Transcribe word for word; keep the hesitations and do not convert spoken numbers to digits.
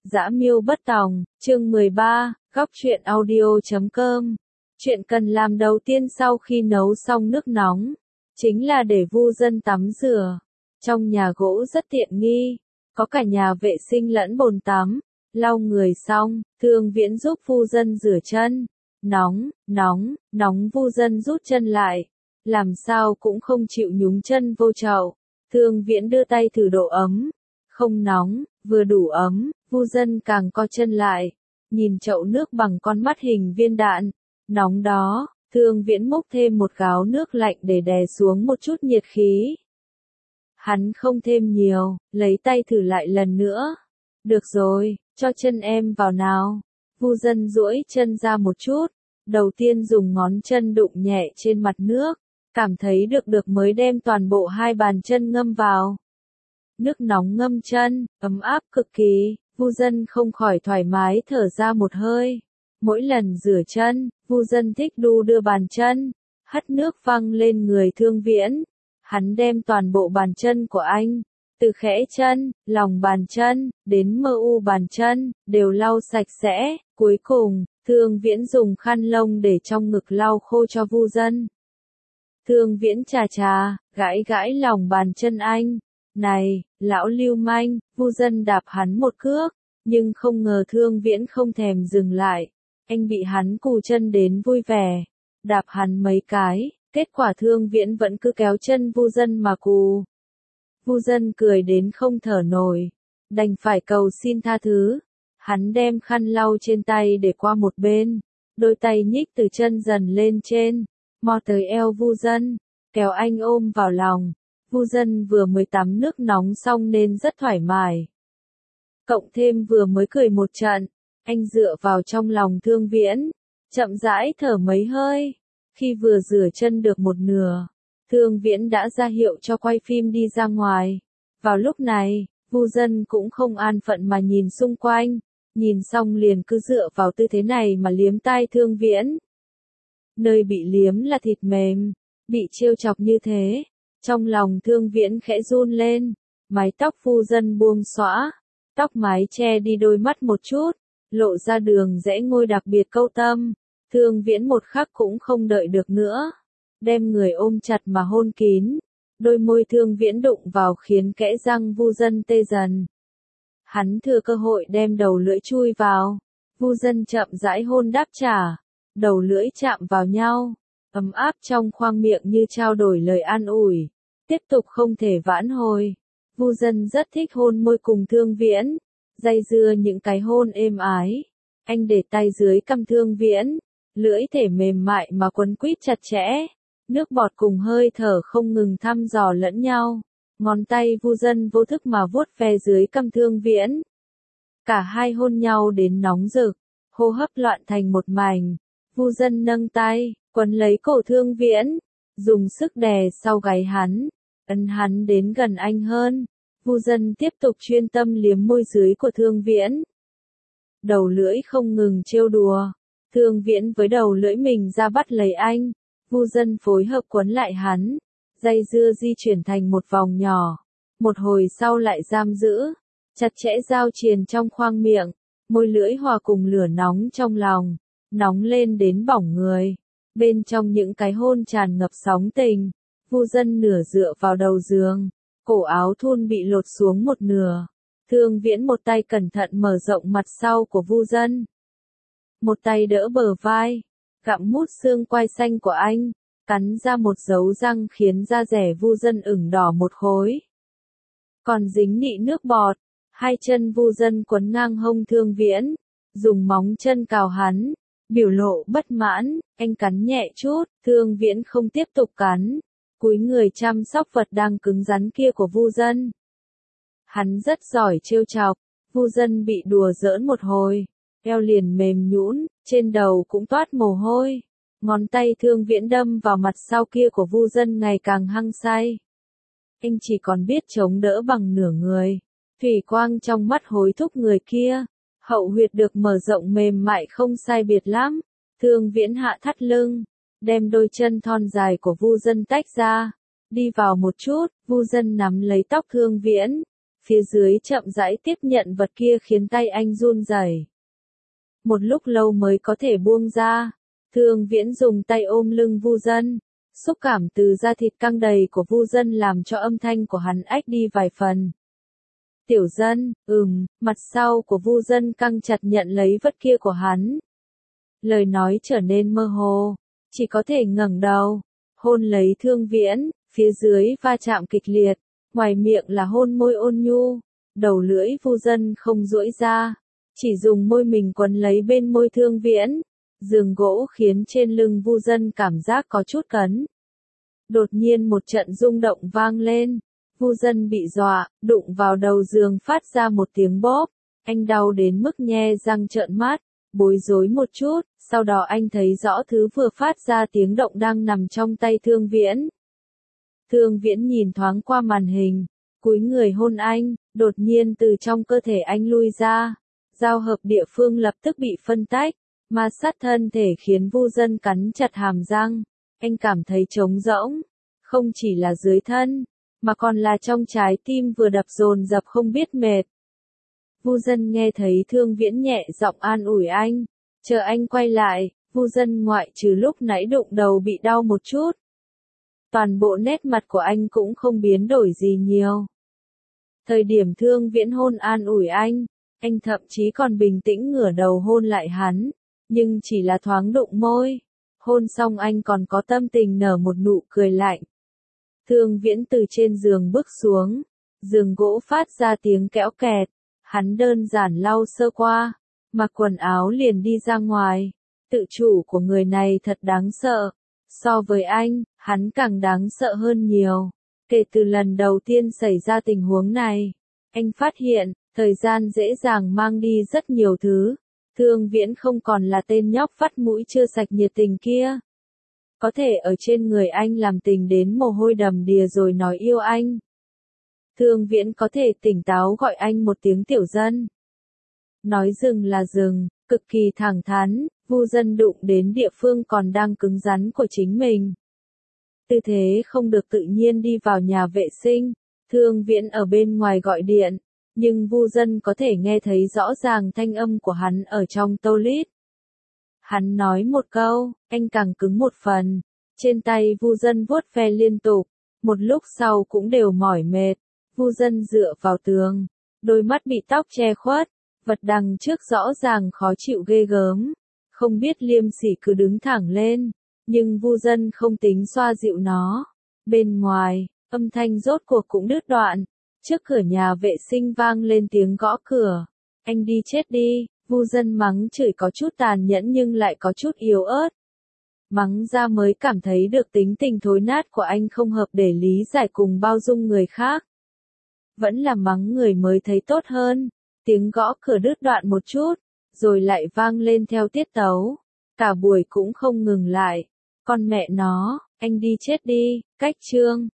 Dã Miêu Bất Tòng, chương mười ba, góc truyện audio chấm com. Chuyện cần làm đầu tiên sau khi nấu xong nước nóng, chính là để Vu Dân tắm rửa. Trong nhà gỗ rất tiện nghi, có cả nhà vệ sinh lẫn bồn tắm. Lau người xong, Thương Viễn giúp Vu Dân rửa chân. Nóng, nóng, nóng Vu Dân rút chân lại. Làm sao cũng không chịu nhúng chân vô chậu. Thương Viễn đưa tay thử độ ấm. Không nóng, vừa đủ ấm, Vu Dân càng co chân lại. Nhìn chậu nước bằng con mắt hình viên đạn. Nóng đó, Thương Viễn múc thêm một gáo nước lạnh để đè xuống một chút nhiệt khí. Hắn không thêm nhiều, lấy tay thử lại lần nữa. Được rồi, cho chân em vào nào. Vu Dân duỗi chân ra một chút. Đầu tiên dùng ngón chân đụng nhẹ trên mặt nước. Cảm thấy được được mới đem toàn bộ hai bàn chân ngâm vào. Nước nóng ngâm chân, ấm áp cực kỳ, Vu Dân không khỏi thoải mái thở ra một hơi. Mỗi lần rửa chân, Vu Dân thích đu đưa bàn chân, hất nước văng lên người Thương Viễn. Hắn đem toàn bộ bàn chân của anh, từ khẽ chân, lòng bàn chân, đến mơ u bàn chân, đều lau sạch sẽ. Cuối cùng, Thương Viễn dùng khăn lông để trong ngực lau khô cho Vu Dân. Thương Viễn chà chà, gãi gãi lòng bàn chân anh. Này, lão lưu manh, Vu Dân đạp hắn một cước, nhưng không ngờ Thương Viễn không thèm dừng lại. Anh bị hắn cù chân đến vui vẻ, đạp hắn mấy cái, kết quả Thương Viễn vẫn cứ kéo chân Vu Dân mà cù. Vu Dân cười đến không thở nổi, đành phải cầu xin tha thứ. Hắn đem khăn lau trên tay để qua một bên, đôi tay nhích từ chân dần lên trên, mò tới eo Vu Dân, kéo anh ôm vào lòng. Vu Dân vừa mới tắm nước nóng xong nên rất thoải mái. Cộng thêm vừa mới cười một trận, anh dựa vào trong lòng Thương Viễn, chậm rãi thở mấy hơi. Khi vừa rửa chân được một nửa, Thương Viễn đã ra hiệu cho quay phim đi ra ngoài. Vào lúc này, Vu Dân cũng không an phận mà nhìn xung quanh, nhìn xong liền cứ dựa vào tư thế này mà liếm tai Thương Viễn. Nơi bị liếm là thịt mềm, bị trêu chọc như thế. Trong lòng Thương Viễn khẽ run lên, mái tóc Vu Dân buông xõa, tóc mái che đi đôi mắt một chút, lộ ra đường rẽ ngôi đặc biệt câu tâm. Thương Viễn một khắc cũng không đợi được nữa, đem người ôm chặt mà hôn kín. Đôi môi Thương Viễn đụng vào khiến kẽ răng Vu Dân tê dần. Hắn thừa cơ hội đem đầu lưỡi chui vào, Vu Dân chậm rãi hôn đáp trả, đầu lưỡi chạm vào nhau, ấm áp trong khoang miệng như trao đổi lời an ủi. Tiếp tục không thể vãn hồi. Vu Dân rất thích hôn môi cùng Thương Viễn, dây dưa những cái hôn êm ái. Anh để tay dưới cằm Thương Viễn, lưỡi thể mềm mại mà quấn quýt chặt chẽ. Nước bọt cùng hơi thở không ngừng thăm dò lẫn nhau. Ngón tay Vu Dân vô thức mà vuốt ve dưới cằm Thương Viễn. Cả hai hôn nhau đến nóng rực, hô hấp loạn thành một mảnh. Vu Dân nâng tay, quấn lấy cổ Thương Viễn, dùng sức đè sau gáy hắn, ấn hắn đến gần anh hơn. Vu Dân tiếp tục chuyên tâm liếm môi dưới của Thương Viễn. Đầu lưỡi không ngừng trêu đùa. Thương Viễn với đầu lưỡi mình ra bắt lấy anh. Vu Dân phối hợp quấn lại hắn. Dây dưa di chuyển thành một vòng nhỏ. Một hồi sau lại giam giữ. Chặt chẽ giao triền trong khoang miệng. Môi lưỡi hòa cùng lửa nóng trong lòng. Nóng lên đến bỏng người. Bên trong những cái hôn tràn ngập sóng tình. Vu Dân nửa dựa vào đầu giường, cổ áo thun bị lột xuống một nửa. Thương Viễn một tay cẩn thận mở rộng mặt sau của Vu Dân, một tay đỡ bờ vai, gặm mút xương quai xanh của anh, cắn ra một dấu răng khiến da dẻ Vu Dân ửng đỏ một khối. Còn dính nị nước bọt, hai chân Vu Dân quấn ngang hông Thương Viễn, dùng móng chân cào hắn, biểu lộ bất mãn. Anh cắn nhẹ chút, Thương Viễn không tiếp tục cắn. Cúi người chăm sóc vật đang cứng rắn kia của Vu Dân. Hắn rất giỏi trêu chọc, Vu Dân bị đùa giỡn một hồi, eo liền mềm nhũn, trên đầu cũng toát mồ hôi. Ngón tay Thương Viễn đâm vào mặt sau kia của Vu Dân ngày càng hăng say. Anh chỉ còn biết chống đỡ bằng nửa người, thủy quang trong mắt hối thúc người kia, hậu huyệt được mở rộng mềm mại không sai biệt lắm. Thương Viễn hạ thắt lưng, đem đôi chân thon dài của Vu Dân tách ra, đi vào một chút. Vu Dân nắm lấy tóc Thương Viễn, phía dưới chậm rãi tiếp nhận vật kia khiến tay anh run rẩy. Một lúc lâu mới có thể buông ra. Thương Viễn dùng tay ôm lưng Vu Dân, xúc cảm từ da thịt căng đầy của Vu Dân làm cho âm thanh của hắn ách đi vài phần. Tiểu Dân, ừm, mặt sau của Vu Dân căng chặt nhận lấy vật kia của hắn. Lời nói trở nên mơ hồ, chỉ có thể ngẩng đầu, hôn lấy Thương Viễn, phía dưới va chạm kịch liệt, ngoài miệng là hôn môi ôn nhu, đầu lưỡi Vu Dân không duỗi ra, chỉ dùng môi mình quấn lấy bên môi Thương Viễn. Giường gỗ khiến trên lưng Vu Dân cảm giác có chút cấn. Đột nhiên một trận rung động vang lên, Vu Dân bị dọa, đụng vào đầu giường phát ra một tiếng bóp, anh đau đến mức nhe răng trợn mắt, bối rối một chút, sau đó anh thấy rõ thứ vừa phát ra tiếng động đang nằm trong tay Thương Viễn. Thương Viễn nhìn thoáng qua màn hình, cúi người hôn anh, đột nhiên từ trong cơ thể anh lui ra, giao hợp địa phương lập tức bị phân tách. Ma sát thân thể khiến Vu Dân cắn chặt hàm răng, anh cảm thấy trống rỗng, không chỉ là dưới thân, mà còn là trong trái tim vừa đập dồn dập không biết mệt. Vu Dân nghe thấy Thương Viễn nhẹ giọng an ủi anh, chờ anh quay lại, Vu Dân ngoại trừ lúc nãy đụng đầu bị đau một chút. Toàn bộ nét mặt của anh cũng không biến đổi gì nhiều. Thời điểm Thương Viễn hôn an ủi anh, anh thậm chí còn bình tĩnh ngửa đầu hôn lại hắn. Nhưng chỉ là thoáng đụng môi, hôn xong anh còn có tâm tình nở một nụ cười lạnh. Thương Viễn từ trên giường bước xuống, giường gỗ phát ra tiếng kéo kẹt, hắn đơn giản lau sơ qua, mặc quần áo liền đi ra ngoài. Tự chủ của người này thật đáng sợ, so với anh, hắn càng đáng sợ hơn nhiều. Kể từ lần đầu tiên xảy ra tình huống này, anh phát hiện, thời gian dễ dàng mang đi rất nhiều thứ. Thương Viễn không còn là tên nhóc vắt mũi chưa sạch nhiệt tình kia. Có thể ở trên người anh làm tình đến mồ hôi đầm đìa rồi nói yêu anh. Thương Viễn có thể tỉnh táo gọi anh một tiếng Tiểu Dân. Nói dừng là dừng, cực kỳ thẳng thắn, Vu Dân đụng đến địa phương còn đang cứng rắn của chính mình. Tư thế không được tự nhiên đi vào nhà vệ sinh, Thương Viễn ở bên ngoài gọi điện. Nhưng Vu Dân có thể nghe thấy rõ ràng thanh âm của hắn ở trong toilet. Hắn nói một câu, anh càng cứng một phần. Trên tay Vu Dân vuốt ve liên tục, một lúc sau cũng đều mỏi mệt. Vu Dân dựa vào tường, đôi mắt bị tóc che khuất, vật đằng trước rõ ràng khó chịu ghê gớm. Không biết liêm sỉ cứ đứng thẳng lên, nhưng Vu Dân không tính xoa dịu nó. Bên ngoài, âm thanh rốt cuộc cũng đứt đoạn. Trước cửa nhà vệ sinh vang lên tiếng gõ cửa. Anh đi chết đi, Vu Dân mắng chửi có chút tàn nhẫn nhưng lại có chút yếu ớt. Mắng ra mới cảm thấy được tính tình thối nát của anh không hợp để lý giải cùng bao dung người khác. Vẫn là mắng người mới thấy tốt hơn. Tiếng gõ cửa đứt đoạn một chút, rồi lại vang lên theo tiết tấu. Cả buổi cũng không ngừng lại. Con mẹ nó, anh đi chết đi, cách chương.